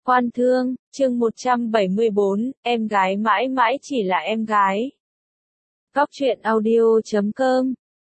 Quan thương, chương 174, em gái mãi mãi chỉ là em gái. Góc truyện audio.com.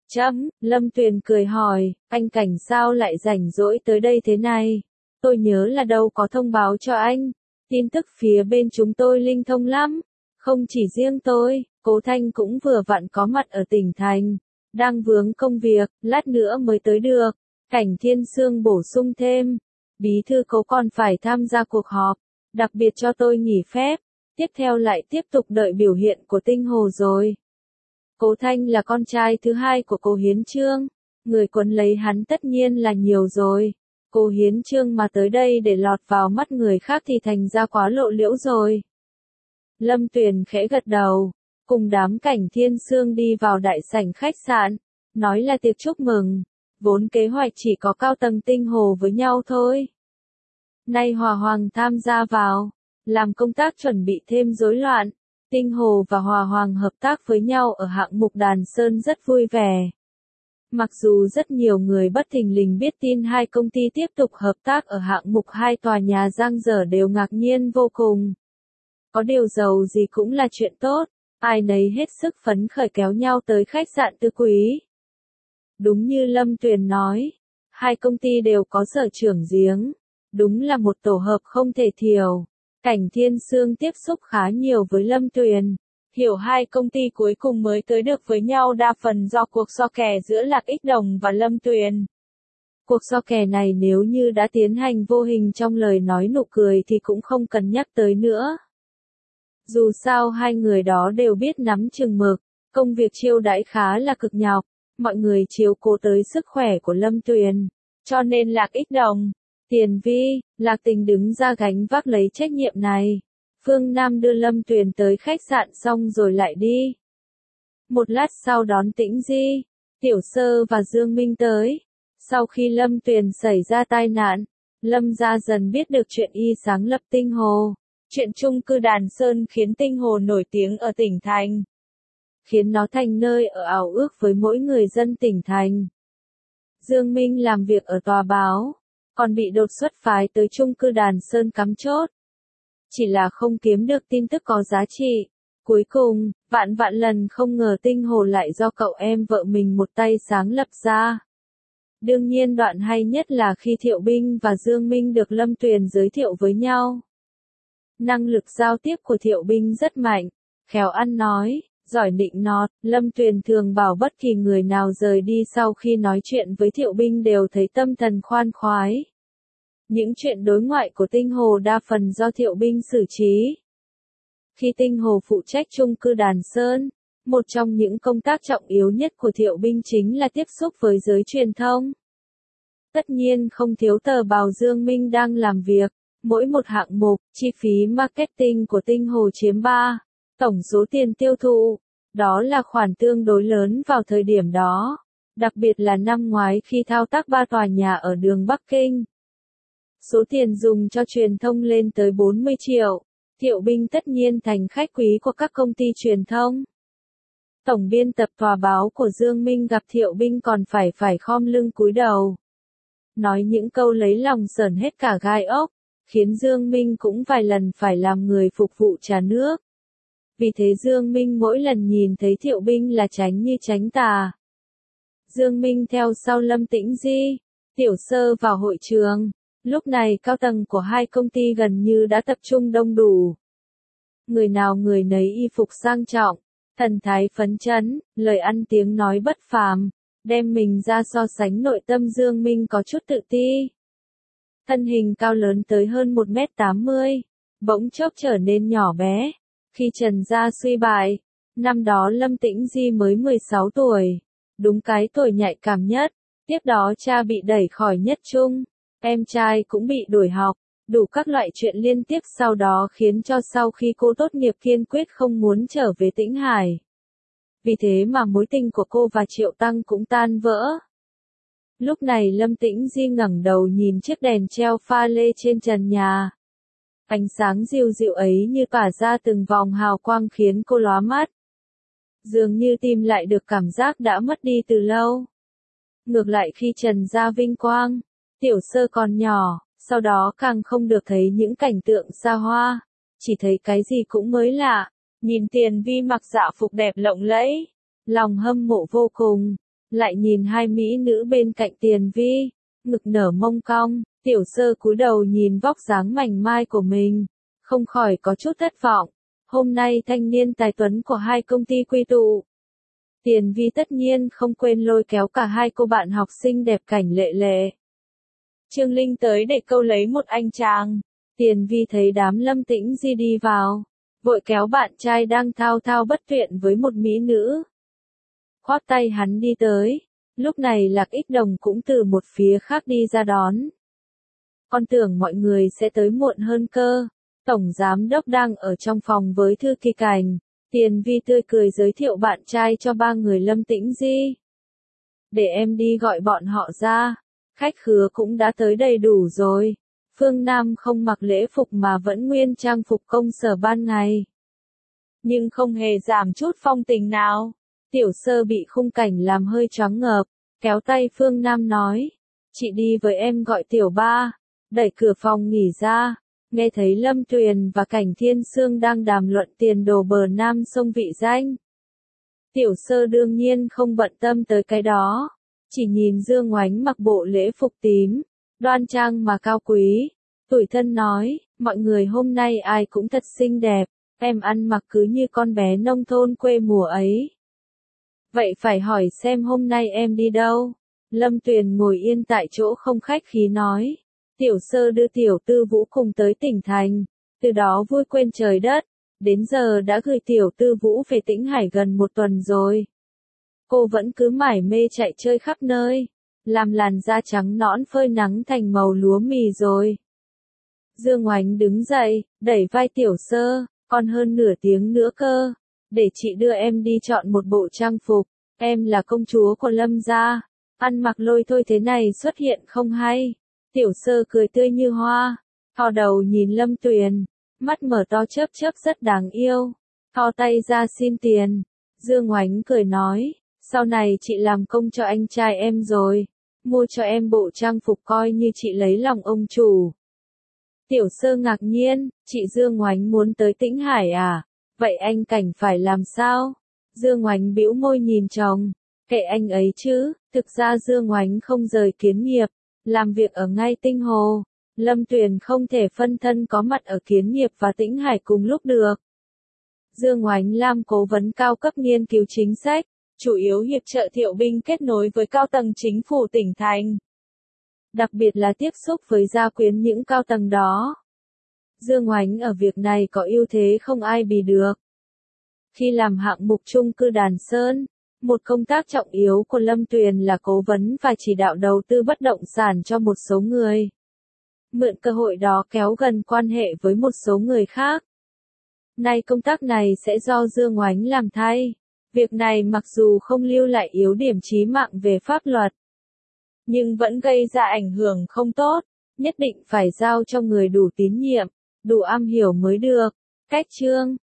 Lâm Tuyền cười hỏi, anh Cảnh sao lại rảnh rỗi tới đây thế này? Tôi nhớ là đâu có thông báo cho anh. Tin tức phía bên chúng tôi linh thông lắm. Không chỉ riêng tôi, Cố Thanh cũng vừa vặn có mặt ở tỉnh thành. Đang vướng công việc, lát nữa mới tới được. Cảnh Thiên Sương bổ sung thêm. Bí thư Cố còn phải tham gia cuộc họp, đặc biệt cho tôi nghỉ phép, tiếp theo lại tiếp tục đợi biểu hiện của Tinh Hồ rồi. Cố Thanh là con trai thứ hai của Cố Hiến Chương, người quấn lấy hắn tất nhiên là nhiều rồi. Cố Hiến Chương mà tới đây để lọt vào mắt người khác thì thành ra quá lộ liễu rồi. Lâm Tuyền khẽ gật đầu, cùng đám Cảnh Thiên Sương đi vào đại sảnh khách sạn, nói là tiệc chúc mừng. Vốn kế hoạch chỉ có cao tầng Tinh Hồ với nhau thôi. Nay Hòa Hoàng tham gia vào, làm công tác chuẩn bị thêm rối loạn. Tinh Hồ và Hòa Hoàng hợp tác với nhau ở hạng mục Đàn Sơn rất vui vẻ. Mặc dù rất nhiều người bất thình lình biết tin hai công ty tiếp tục hợp tác ở hạng mục hai tòa nhà giang dở đều ngạc nhiên vô cùng. Có điều giàu gì cũng là chuyện tốt, ai nấy hết sức phấn khởi kéo nhau tới khách sạn Tứ Quý. Đúng như Lâm Tuyền nói, hai công ty đều có sở trưởng riêng, đúng là một tổ hợp không thể thiểu. Cảnh Thiên Sương tiếp xúc khá nhiều với Lâm Tuyền, hiểu hai công ty cuối cùng mới tới được với nhau đa phần do cuộc so kè giữa Lạc Ích Đồng và Lâm Tuyền. Cuộc so kè này nếu như đã tiến hành vô hình trong lời nói nụ cười thì cũng không cần nhắc tới nữa. Dù sao hai người đó đều biết nắm chừng mực, công việc chiêu đãi khá là cực nhọc. Mọi người chiếu cố tới sức khỏe của Lâm Tuyền, cho nên Lạc Ích Đồng, Tiền Vi, Lạc Tình đứng ra gánh vác lấy trách nhiệm này. Phương Nam đưa Lâm Tuyền tới khách sạn xong rồi lại đi. Một lát sau đón Tĩnh Di, Tiểu Sơ và Dương Minh tới. Sau khi Lâm Tuyền xảy ra tai nạn, Lâm gia dần biết được chuyện y sáng lập Tinh Hồ. Chuyện chung cư Đàn Sơn khiến Tinh Hồ nổi tiếng ở tỉnh thành, khiến nó thành nơi ở ảo ước với mỗi người dân tỉnh thành. Dương Minh làm việc ở tòa báo, còn bị đột xuất phái tới chung cư Đàn Sơn cắm chốt. Chỉ là không kiếm được tin tức có giá trị. Cuối cùng, vạn lần không ngờ Tinh Hồ lại do cậu em vợ mình một tay sáng lập ra. Đương nhiên đoạn hay nhất là khi Thiệu Binh và Dương Minh được Lâm Tuyền giới thiệu với nhau. Năng lực giao tiếp của Thiệu Binh rất mạnh, khéo ăn nói, giỏi nịnh nọt. Lâm Tuyền thường bảo bất kỳ người nào rời đi sau khi nói chuyện với Thiệu Binh đều thấy tâm thần khoan khoái. Những chuyện đối ngoại của Tinh Hồ đa phần do Thiệu Binh xử trí. Khi Tinh Hồ phụ trách chung cư Đàn Sơn, một trong những công tác trọng yếu nhất của Thiệu Binh chính là tiếp xúc với giới truyền thông. Tất nhiên không thiếu tờ báo Dương Minh đang làm việc. Mỗi một hạng mục, chi phí marketing của Tinh Hồ chiếm 3, tổng số tiền tiêu thụ. Đó là khoản tương đối lớn vào thời điểm đó, đặc biệt là năm ngoái khi thao tác 3 tòa nhà ở đường Bắc Kinh. Số tiền dùng cho truyền thông lên tới 40 triệu, Thiệu Binh tất nhiên thành khách quý của các công ty truyền thông. Tổng biên tập tòa báo của Dương Minh gặp Thiệu Binh còn phải khom lưng cúi đầu. Nói những câu lấy lòng sởn hết cả gai ốc, khiến Dương Minh cũng vài lần phải làm người phục vụ trà nước. Vì thế Dương Minh mỗi lần nhìn thấy Thiệu Binh là tránh như tránh tà. Dương Minh theo sau Lâm Tĩnh Di, Tiểu Sơ vào hội trường. Lúc này cao tầng của hai công ty gần như đã tập trung đông đủ. Người nào người nấy y phục sang trọng, thần thái phấn chấn, lời ăn tiếng nói bất phàm, đem mình ra so sánh nội tâm Dương Minh có chút tự ti. Thân hình cao lớn tới hơn 1m80, bỗng chốc trở nên nhỏ bé. Khi Trần gia suy bại, năm đó Lâm Tĩnh Di mới 16 tuổi, đúng cái tuổi nhạy cảm nhất. Tiếp đó cha bị đẩy khỏi nhất trung, em trai cũng bị đuổi học, đủ các loại chuyện liên tiếp sau đó khiến cho sau khi cô tốt nghiệp kiên quyết không muốn trở về Tĩnh Hải. Vì thế mà mối tình của cô và Triệu Tăng cũng tan vỡ. Lúc này Lâm Tĩnh Di ngẩng đầu nhìn chiếc đèn treo pha lê trên trần nhà. Ánh sáng dịu dịu ấy như tỏa ra từng vòng hào quang khiến cô lóa mắt. Dường như tìm lại được cảm giác đã mất đi từ lâu. Ngược lại khi Trần gia vinh quang, Tiểu Sơ còn nhỏ, Sau đó càng không được thấy những cảnh tượng xa hoa, chỉ thấy cái gì cũng mới lạ. Nhìn Tiền Vi mặc dạ phục đẹp lộng lẫy, lòng hâm mộ vô cùng, lại nhìn hai mỹ nữ bên cạnh Tiền Vi, ngực nở mông cong, Tiểu Sơ cúi đầu nhìn vóc dáng mảnh mai của mình, không khỏi có chút thất vọng. Hôm nay thanh niên tài tuấn của hai công ty quy tụ. Tiền Vi tất nhiên không quên lôi kéo cả hai cô bạn học sinh đẹp cảnh lệ lệ. Trương Linh tới để câu lấy một anh chàng. Tiền Vi thấy đám Lâm Tĩnh Di đi vào, vội kéo bạn trai đang thao thao bất tuyệt với một mỹ nữ. Khoác tay hắn đi tới, lúc này Lạc Ích Đồng cũng từ một phía khác đi ra đón. Con tưởng mọi người sẽ tới muộn hơn cơ. Tổng giám đốc đang ở trong phòng với Thư Kỳ Cảnh. Tiền Vi tươi cười giới thiệu bạn trai cho ba người Lâm Tĩnh Di. Để em đi gọi bọn họ ra. Khách khứa cũng đã tới đầy đủ rồi. Phương Nam không mặc lễ phục mà vẫn nguyên trang phục công sở ban ngày. Nhưng không hề giảm chút phong tình nào. Tiểu Sơ bị khung cảnh làm hơi choáng ngợp, kéo tay Phương Nam nói. Chị đi với em gọi Tiểu Ba. Đẩy cửa phòng nghỉ ra. Nghe thấy Lâm Tuyền và Cảnh Thiên Sương đang đàm luận tiền đồ bờ Nam sông Vị Danh. Tiểu Sơ đương nhiên không bận tâm tới cái đó, chỉ nhìn Dương Oánh mặc bộ lễ phục tím, đoan trang mà cao quý, tủi thân nói, mọi người hôm nay ai cũng thật xinh đẹp, em ăn mặc cứ như con bé nông thôn quê mùa ấy. Vậy phải hỏi xem hôm nay em đi đâu? Lâm Tuyền ngồi yên tại chỗ không khách khí nói. Tiểu Sơ đưa Tiểu Tư Vũ cùng tới tỉnh thành, từ đó vui quên trời đất, đến giờ đã gửi Tiểu Tư Vũ về Tĩnh Hải gần một tuần rồi. Cô vẫn cứ mải mê chạy chơi khắp nơi, làm làn da trắng nõn phơi nắng thành màu lúa mì rồi. Dương Oánh đứng dậy, đẩy vai Tiểu Sơ, còn hơn nửa tiếng nữa cơ, để chị đưa em đi chọn một bộ trang phục, em là công chúa của Lâm gia, ăn mặc lôi thôi thế này xuất hiện không hay. Tiểu Sơ cười tươi như hoa, thò đầu nhìn Lâm Tuyền, mắt mở to chớp chớp rất đáng yêu, thò tay ra xin tiền. Dương Oánh cười nói, sau này chị làm công cho anh trai em rồi, mua cho em bộ trang phục coi như chị lấy lòng ông chủ. Tiểu Sơ ngạc nhiên, chị Dương Oánh muốn tới Tĩnh Hải à? Vậy anh Cảnh phải làm sao? Dương Oánh bĩu môi nhìn chồng, kệ anh ấy chứ, thực ra Dương Oánh không rời Kiến Nghiệp, làm việc ở ngay Tinh Hồ. Lâm Tuyền không thể phân thân có mặt ở Kiến Nghiệp và Tĩnh Hải cùng lúc được. Dương Oánh làm cố vấn cao cấp nghiên cứu chính sách, chủ yếu hiệp trợ Thiệu binh kết nối với cao tầng chính phủ tỉnh thành. Đặc biệt là tiếp xúc với gia quyến những cao tầng đó. Dương Oánh ở việc này có ưu thế không ai bì được. Khi làm hạng mục chung cư Đàn Sơn, một công tác trọng yếu của Lâm Tuyền là cố vấn và chỉ đạo đầu tư bất động sản cho một số người. Mượn cơ hội đó kéo gần quan hệ với một số người khác. Nay công tác này sẽ do Dương Oánh làm thay. Việc này mặc dù không lưu lại yếu điểm chí mạng về pháp luật, nhưng vẫn gây ra ảnh hưởng không tốt, nhất định phải giao cho người đủ tín nhiệm, đủ am hiểu mới được. Cách chương